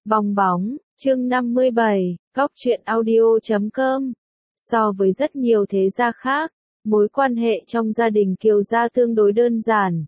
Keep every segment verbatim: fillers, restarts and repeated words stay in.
Bong bóng, chương năm mươi bảy, góc truyện audio chấm com. So với rất nhiều thế gia khác, mối quan hệ trong gia đình Kiều gia tương đối đơn giản.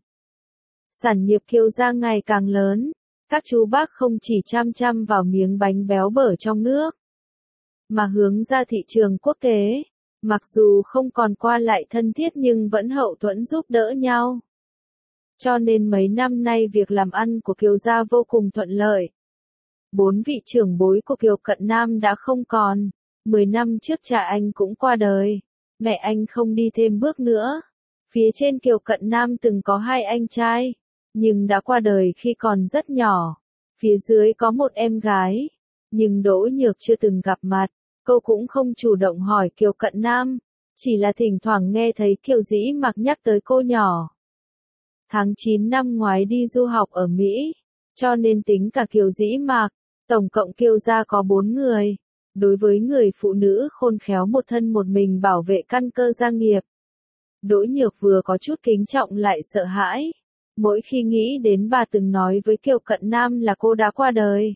Sản nghiệp Kiều gia ngày càng lớn, các chú bác không chỉ chăm chăm vào miếng bánh béo bở trong nước, mà hướng ra thị trường quốc tế. Mặc dù không còn qua lại thân thiết nhưng vẫn hậu thuẫn giúp đỡ nhau. Cho nên mấy năm nay việc làm ăn của Kiều gia vô cùng thuận lợi. Bốn vị trưởng bối của Kiều Cận Nam đã không còn. Mười năm trước cha anh cũng qua đời. Mẹ anh không đi thêm bước nữa. Phía trên Kiều Cận Nam từng có hai anh trai, nhưng đã qua đời khi còn rất nhỏ. Phía dưới có một em gái, nhưng Đỗ Nhược chưa từng gặp mặt. Cô cũng không chủ động hỏi Kiều Cận Nam, chỉ là thỉnh thoảng nghe thấy Kiều Dĩ Mạc nhắc tới cô nhỏ. Tháng chín năm ngoái đi du học ở Mỹ, cho nên tính cả Kiều Dĩ Mạc, tổng cộng Kiều gia có bốn người. Đối với người phụ nữ khôn khéo một thân một mình bảo vệ căn cơ gia nghiệp, Đỗ Nhược vừa có chút kính trọng lại sợ hãi. Mỗi khi nghĩ đến bà từng nói với Kiều Cận Nam là cô đã qua đời,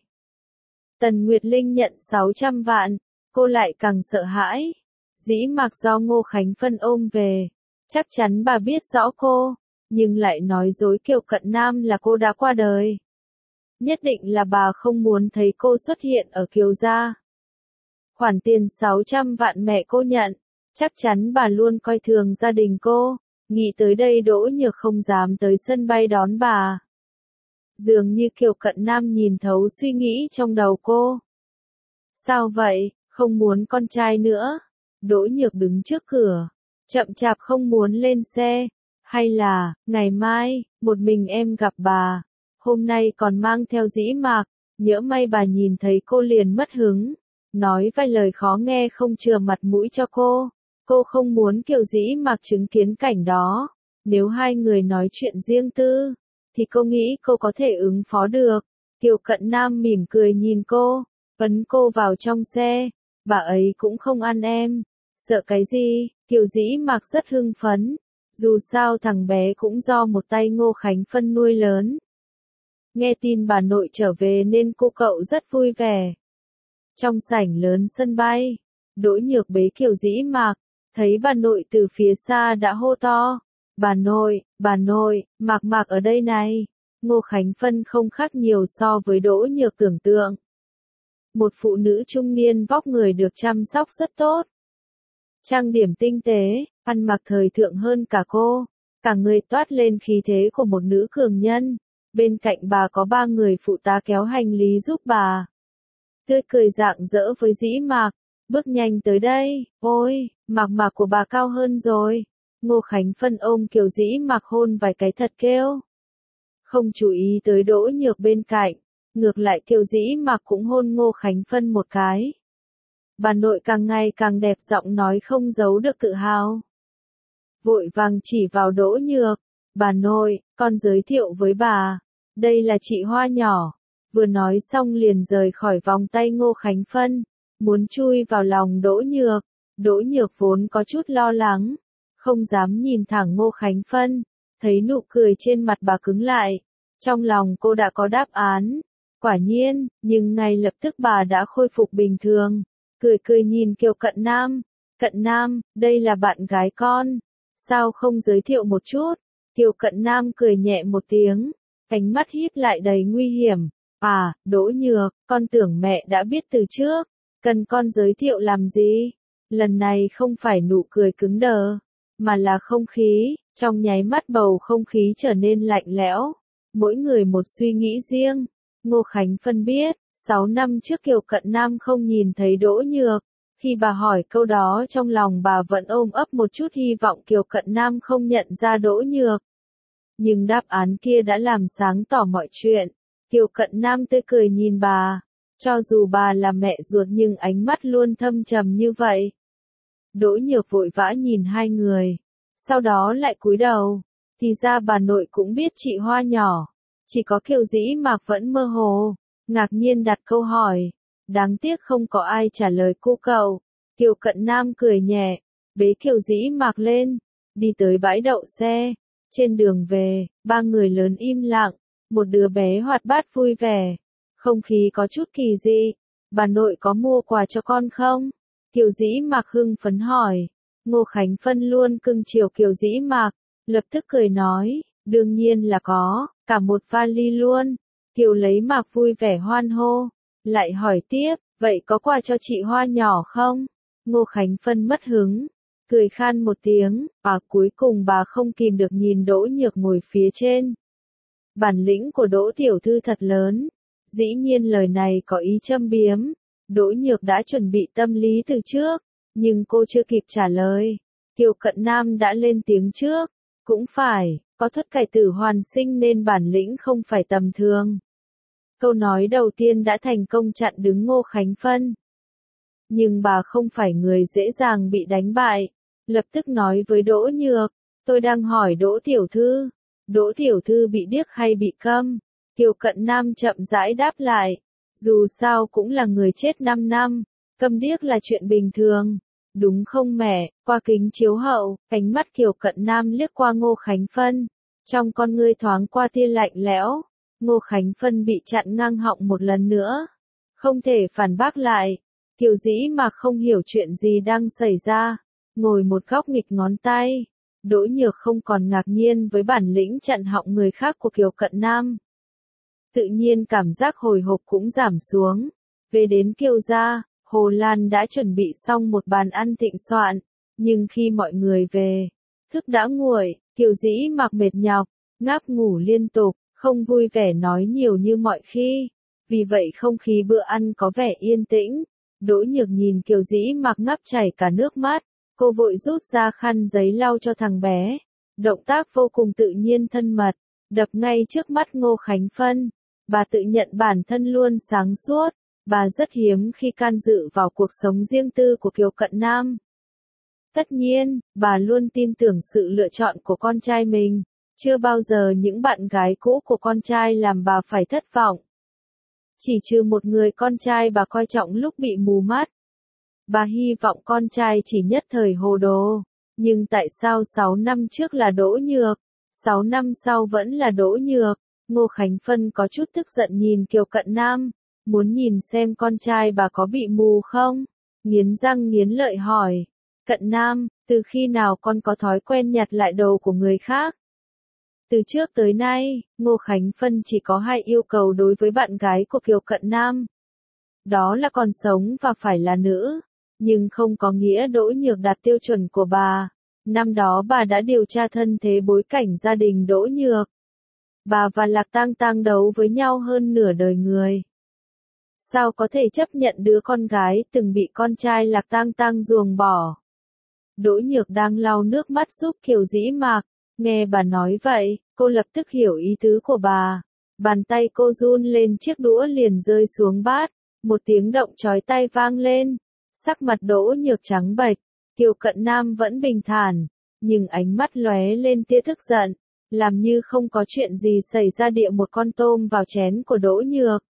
Tần Nguyệt Linh nhận sáu trăm vạn, cô lại càng sợ hãi. Dĩ Mạc do Ngô Khánh Phân ôm về, chắc chắn bà biết rõ cô, nhưng lại nói dối Kiều Cận Nam là cô đã qua đời. Nhất định là bà không muốn thấy cô xuất hiện ở Kiều gia. Khoản tiền sáu trăm vạn mẹ cô nhận, chắc chắn bà luôn coi thường gia đình cô. Nghĩ tới đây Đỗ Nhược không dám tới sân bay đón bà. Dường như Kiều Cận Nam nhìn thấu suy nghĩ trong đầu cô. Sao vậy, không muốn con trai nữa? Đỗ Nhược đứng trước cửa, chậm chạp không muốn lên xe. Hay là, ngày mai, một mình em gặp bà, hôm nay còn mang theo Dĩ Mạc, nhỡ may bà nhìn thấy cô liền mất hứng, nói vài lời khó nghe không chừa mặt mũi cho cô. Cô không muốn Kiều Dĩ Mạc chứng kiến cảnh đó. Nếu hai người nói chuyện riêng tư, thì cô nghĩ cô có thể ứng phó được. Kiều Cận Nam mỉm cười nhìn cô, ấn cô vào trong xe. Bà ấy cũng không ăn em. Sợ cái gì? Kiều Dĩ Mạc rất hưng phấn. Dù sao thằng bé cũng do một tay Ngô Khánh Phân nuôi lớn. Nghe tin bà nội trở về nên cô cậu rất vui vẻ. Trong sảnh lớn sân bay, Đỗ Nhược bế Kiều Dĩ Mạc, thấy bà nội từ phía xa đã hô to. Bà nội, bà nội, Mạc Mạc ở đây này. Ngô Khánh Phân không khác nhiều so với Đỗ Nhược tưởng tượng. Một phụ nữ trung niên vóc người được chăm sóc rất tốt. Trang điểm tinh tế, ăn mặc thời thượng hơn cả cô. Cả người toát lên khí thế của một nữ cường nhân. Bên cạnh bà có ba người phụ tá kéo hành lý giúp bà. Tươi cười rạng rỡ với Dĩ Mạc, bước nhanh tới đây. Ôi, Mạc Mạc của bà cao hơn rồi. Ngô Khánh Phân ôm Kiều Dĩ Mạc hôn vài cái thật kêu. Không chú ý tới Đỗ Nhược bên cạnh, ngược lại Kiều Dĩ Mạc cũng hôn Ngô Khánh Phân một cái. Bà nội càng ngày càng đẹp, giọng nói không giấu được tự hào. Vội vàng chỉ vào Đỗ Nhược. Bà nội, con giới thiệu với bà. Đây là chị Hoa nhỏ. Vừa nói xong liền rời khỏi vòng tay Ngô Khánh Phân, muốn chui vào lòng Đỗ Nhược. Đỗ Nhược vốn có chút lo lắng, không dám nhìn thẳng Ngô Khánh Phân. Thấy nụ cười trên mặt bà cứng lại, trong lòng cô đã có đáp án. Quả nhiên, nhưng ngay lập tức bà đã khôi phục bình thường. Cười cười nhìn Kiều Cận Nam. Cận Nam, đây là bạn gái con. Sao không giới thiệu một chút? Kiều Cận Nam cười nhẹ một tiếng, ánh mắt híp lại đầy nguy hiểm. À, Đỗ Nhược, con tưởng mẹ đã biết từ trước. Cần con giới thiệu làm gì? Lần này không phải nụ cười cứng đờ, mà là không khí. Trong nháy mắt bầu không khí trở nên lạnh lẽo. Mỗi người một suy nghĩ riêng. Ngô Khánh Phân biết, sáu năm trước Kiều Cận Nam không nhìn thấy Đỗ Nhược. Khi bà hỏi câu đó trong lòng bà vẫn ôm ấp một chút hy vọng Kiều Cận Nam không nhận ra Đỗ Nhược. Nhưng đáp án kia đã làm sáng tỏ mọi chuyện. Kiều Cận Nam tươi cười nhìn bà. Cho dù bà là mẹ ruột nhưng ánh mắt luôn thâm trầm như vậy. Đỗ Nhược vội vã nhìn hai người, sau đó lại cúi đầu. Thì ra bà nội cũng biết chị Hoa nhỏ. Chỉ có Kiều Dĩ Mạc vẫn mơ hồ, ngạc nhiên đặt câu hỏi. Đáng tiếc không có ai trả lời cô cậu. Kiều Cận Nam cười nhẹ, bế Kiều Dĩ Mạc lên, đi tới bãi đậu xe. Trên đường về, ba người lớn im lặng, một đứa bé hoạt bát vui vẻ. Không khí có chút kỳ dị. Bà nội có mua quà cho con không? Kiều Dĩ Mạc hưng phấn hỏi. Ngô Khánh Phân luôn cưng chiều Kiều Dĩ Mạc, lập tức cười nói, đương nhiên là có, cả một vali luôn. Kiều lấy Mạc vui vẻ hoan hô, lại hỏi tiếp, vậy có quà cho chị Hoa nhỏ không? Ngô Khánh Phân mất hứng, cười khan một tiếng, và cuối cùng bà không kìm được nhìn Đỗ Nhược ngồi phía trên. Bản lĩnh của Đỗ tiểu thư thật lớn, dĩ nhiên lời này có ý châm biếm. Đỗ Nhược đã chuẩn bị tâm lý từ trước, nhưng cô chưa kịp trả lời. Kiều Cận Nam đã lên tiếng trước, cũng phải, có thất cải tử hoàn sinh nên bản lĩnh không phải tầm thường. Câu nói đầu tiên đã thành công chặn đứng Ngô Khánh Phân. Nhưng bà không phải người dễ dàng bị đánh bại, lập tức nói với Đỗ Nhược, tôi đang hỏi Đỗ tiểu thư, Đỗ tiểu thư bị điếc hay bị câm? Kiều Cận Nam chậm rãi đáp lại, dù sao cũng là người chết năm năm, câm điếc là chuyện bình thường. Đúng không mẹ? Qua kính chiếu hậu, ánh mắt Kiều Cận Nam liếc qua Ngô Khánh Phân, trong con ngươi thoáng qua tia lạnh lẽo. Ngô Khánh Phân bị chặn ngang họng một lần nữa, không thể phản bác lại. Kiều Dĩ Mạc không hiểu chuyện gì đang xảy ra, ngồi một góc nghịch ngón tay. Đỗ Nhược không còn ngạc nhiên với bản lĩnh chặn họng người khác của Kiều Cận Nam. Tự nhiên cảm giác hồi hộp cũng giảm xuống. Về đến Kiều gia, Hồ Lan đã chuẩn bị xong một bàn ăn thịnh soạn, nhưng khi mọi người về, thức đã nguội. Kiều Dĩ Mạc mệt nhọc, ngáp ngủ liên tục, không vui vẻ nói nhiều như mọi khi. Vì vậy không khí bữa ăn có vẻ yên tĩnh. Đỗ Nhược nhìn Kiều Dĩ Mạc ngáp chảy cả nước mắt, cô vội rút ra khăn giấy lau cho thằng bé. Động tác vô cùng tự nhiên thân mật, đập ngay trước mắt Ngô Khánh Phân. Bà tự nhận bản thân luôn sáng suốt, bà rất hiếm khi can dự vào cuộc sống riêng tư của Kiều Cận Nam. Tất nhiên, bà luôn tin tưởng sự lựa chọn của con trai mình, chưa bao giờ những bạn gái cũ của con trai làm bà phải thất vọng. Chỉ trừ một người con trai bà coi trọng lúc bị mù mắt. Bà hy vọng con trai chỉ nhất thời hồ đồ, nhưng tại sao sáu năm trước là Đỗ Nhược, sáu năm sau vẫn là Đỗ Nhược? Ngô Khánh Phân có chút tức giận nhìn Kiều Cận Nam, muốn nhìn xem con trai bà có bị mù không? Nghiến răng nghiến lợi hỏi, Cận Nam, từ khi nào con có thói quen nhặt lại đồ của người khác? Từ trước tới nay, Ngô Khánh Phân chỉ có hai yêu cầu đối với bạn gái của Kiều Cận Nam. Đó là còn sống và phải là nữ, nhưng không có nghĩa Đỗ Nhược đạt tiêu chuẩn của bà. Năm đó bà đã điều tra thân thế bối cảnh gia đình Đỗ Nhược. Bà và Lạc Tang Tang đấu với nhau hơn nửa đời người. Sao có thể chấp nhận đứa con gái từng bị con trai Lạc Tang Tang ruồng bỏ? Đỗ Nhược đang lau nước mắt giúp Kiều Dĩ Mạc, nghe bà nói vậy, cô lập tức hiểu ý tứ của bà. Bàn tay cô run lên, chiếc đũa liền rơi xuống bát, một tiếng động chói tai vang lên. Sắc mặt Đỗ Nhược trắng bệch, Kiều Cận Nam vẫn bình thản, nhưng ánh mắt lóe lên tia tức giận, làm như không có chuyện gì xảy ra địa một con tôm vào chén của Đỗ Nhược.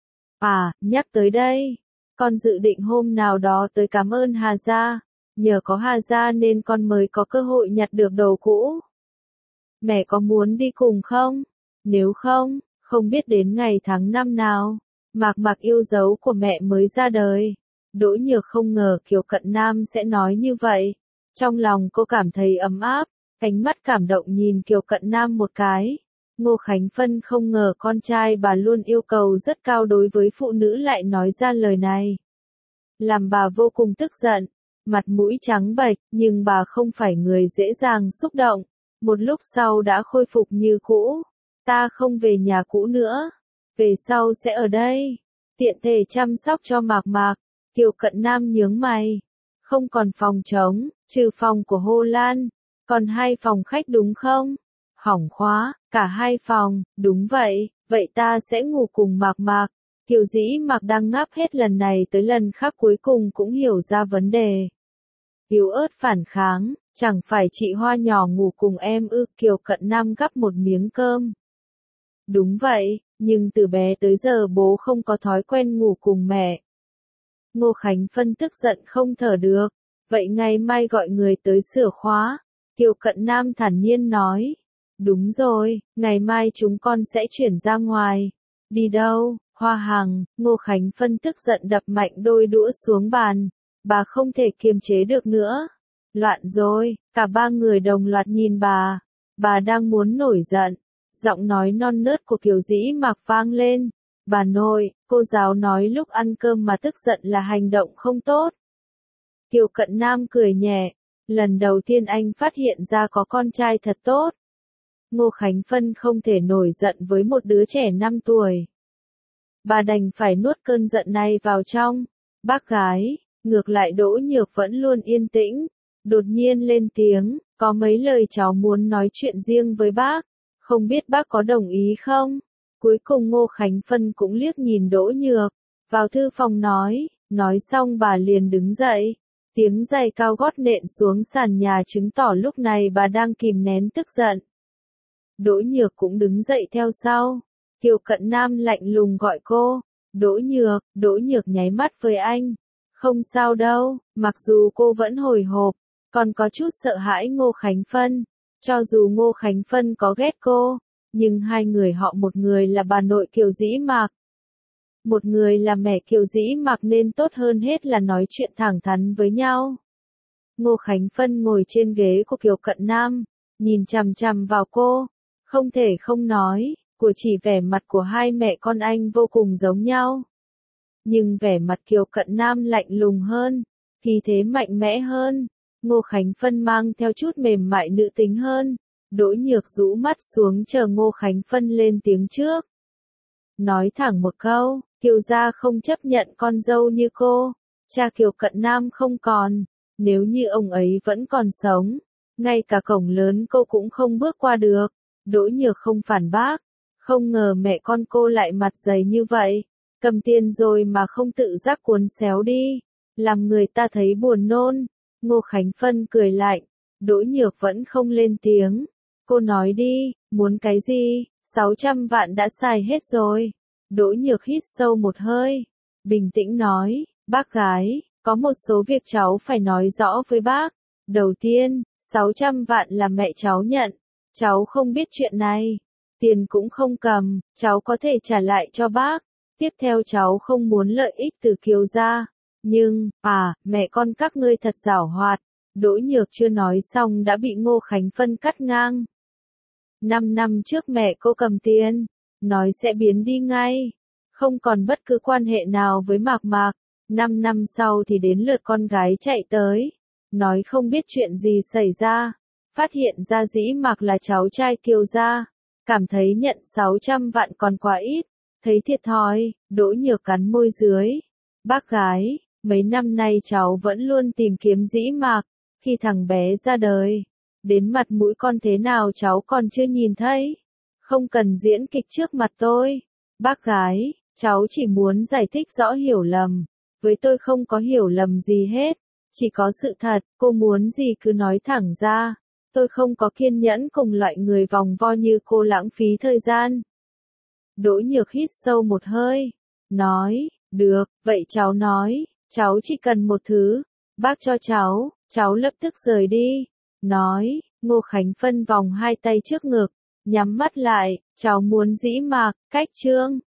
À, nhắc tới đây, con dự định hôm nào đó tới cảm ơn Hà gia, nhờ có Hà gia nên con mới có cơ hội nhặt được đồ cũ. Mẹ có muốn đi cùng không? Nếu không, không biết đến ngày tháng năm nào, Mạc Mạc yêu dấu của mẹ mới ra đời. Đỗ Nhược không ngờ Kiều Cận Nam sẽ nói như vậy. Trong lòng cô cảm thấy ấm áp, ánh mắt cảm động nhìn Kiều Cận Nam một cái. Ngô Khánh Phân không ngờ con trai bà luôn yêu cầu rất cao đối với phụ nữ lại nói ra lời này. Làm bà vô cùng tức giận, mặt mũi trắng bệch, nhưng bà không phải người dễ dàng xúc động. Một lúc sau đã khôi phục như cũ. Ta không về nhà cũ nữa, về sau sẽ ở đây, tiện thể chăm sóc cho Mạc Mạc. Kiều Cận Nam nhướng mày, không còn phòng trống, trừ phòng của Hồ Lan, còn hai phòng khách đúng không? Hỏng khóa, cả hai phòng, đúng vậy, vậy ta sẽ ngủ cùng Mạc Mạc. Kiều Dĩ Mạc đang ngáp hết lần này tới lần khác cuối cùng cũng hiểu ra vấn đề. Yếu ớt phản kháng, chẳng phải chị Hoa nhỏ ngủ cùng em ư? Kiều Cận Nam gắp một miếng cơm. Đúng vậy, nhưng từ bé tới giờ bố không có thói quen ngủ cùng mẹ. Ngô Khánh Phân tức giận không thở được, vậy ngày mai gọi người tới sửa khóa. Kiều Cận Nam thản nhiên nói, đúng rồi, ngày mai chúng con sẽ chuyển ra ngoài. Đi đâu? Hoa Hằng, Ngô Khánh Phân tức giận đập mạnh đôi đũa xuống bàn, bà không thể kiềm chế được nữa. Loạn rồi, cả ba người đồng loạt nhìn bà, bà đang muốn nổi giận. Giọng nói non nớt của Kiều Dĩ Mạc vang lên, bà nội, cô giáo nói lúc ăn cơm mà tức giận là hành động không tốt. Kiều Cận Nam cười nhẹ, lần đầu tiên anh phát hiện ra có con trai thật tốt. Ngô Khánh Phân không thể nổi giận với một đứa trẻ năm tuổi. Bà đành phải nuốt cơn giận này vào trong. Bác gái, ngược lại Đỗ Nhược vẫn luôn yên tĩnh, đột nhiên lên tiếng, có mấy lời cháu muốn nói chuyện riêng với bác, không biết bác có đồng ý không? Cuối cùng Ngô Khánh Phân cũng liếc nhìn Đỗ Nhược, vào thư phòng nói, nói xong bà liền đứng dậy, tiếng giày cao gót nện xuống sàn nhà chứng tỏ lúc này bà đang kìm nén tức giận. Đỗ Nhược cũng đứng dậy theo sau. Kiều Cận Nam lạnh lùng gọi cô, Đỗ Nhược, Đỗ Nhược nháy mắt với anh. Không sao đâu, mặc dù cô vẫn hồi hộp, còn có chút sợ hãi Ngô Khánh Phân. Cho dù Ngô Khánh Phân có ghét cô, nhưng hai người họ một người là bà nội Kiều Dĩ Mạc, một người là mẹ Kiều Dĩ Mạc nên tốt hơn hết là nói chuyện thẳng thắn với nhau. Ngô Khánh Phân ngồi trên ghế của Kiều Cận Nam, nhìn chằm chằm vào cô, không thể không nói, của chỉ vẻ mặt của hai mẹ con anh vô cùng giống nhau. Nhưng vẻ mặt Kiều Cận Nam lạnh lùng hơn, khí thế mạnh mẽ hơn, Ngô Khánh Phân mang theo chút mềm mại nữ tính hơn. Đỗ Nhược rũ mắt xuống chờ Ngô Khánh Phân lên tiếng trước. Nói thẳng một câu, Kiều gia không chấp nhận con dâu như cô, cha Kiều Cận Nam không còn, nếu như ông ấy vẫn còn sống, ngay cả cổng lớn cô cũng không bước qua được. Đỗ Nhược không phản bác, không ngờ mẹ con cô lại mặt dày như vậy, cầm tiền rồi mà không tự giác cuốn xéo đi, làm người ta thấy buồn nôn. Ngô Khánh Phân cười lạnh, Đỗ Nhược vẫn không lên tiếng. Cô nói đi, muốn cái gì, sáu trăm vạn đã xài hết rồi. Đỗ Nhược hít sâu một hơi, bình tĩnh nói, bác gái, có một số việc cháu phải nói rõ với bác. Đầu tiên, sáu trăm vạn là mẹ cháu nhận, cháu không biết chuyện này, tiền cũng không cầm, cháu có thể trả lại cho bác. Tiếp theo cháu không muốn lợi ích từ Kiều gia, nhưng, à, mẹ con các ngươi thật giảo hoạt. Đỗ Nhược chưa nói xong đã bị Ngô Khánh Phân cắt ngang. Năm năm trước mẹ cô cầm tiền, nói sẽ biến đi ngay, không còn bất cứ quan hệ nào với Mạc Mạc. Năm năm sau thì đến lượt con gái chạy tới, nói không biết chuyện gì xảy ra, phát hiện ra Dĩ Mạc là cháu trai Kiều gia, cảm thấy nhận sáu trăm vạn còn quá ít, thấy thiệt thòi. Đỗ Nhược cắn môi dưới, bác gái, mấy năm nay cháu vẫn luôn tìm kiếm Dĩ Mạc, khi thằng bé ra đời, đến mặt mũi con thế nào cháu còn chưa nhìn thấy, không cần diễn kịch trước mặt tôi. Bác gái, cháu chỉ muốn giải thích rõ hiểu lầm, với tôi không có hiểu lầm gì hết, chỉ có sự thật, cô muốn gì cứ nói thẳng ra, tôi không có kiên nhẫn cùng loại người vòng vo như cô lãng phí thời gian. Đỗ Nhược hít sâu một hơi, nói, được, vậy cháu nói, cháu chỉ cần một thứ, bác cho cháu, cháu lập tức rời đi. Nói, Ngô Khánh Phân vòng hai tay trước ngực, nhắm mắt lại, cháu muốn Dĩ Mạc, cách chương.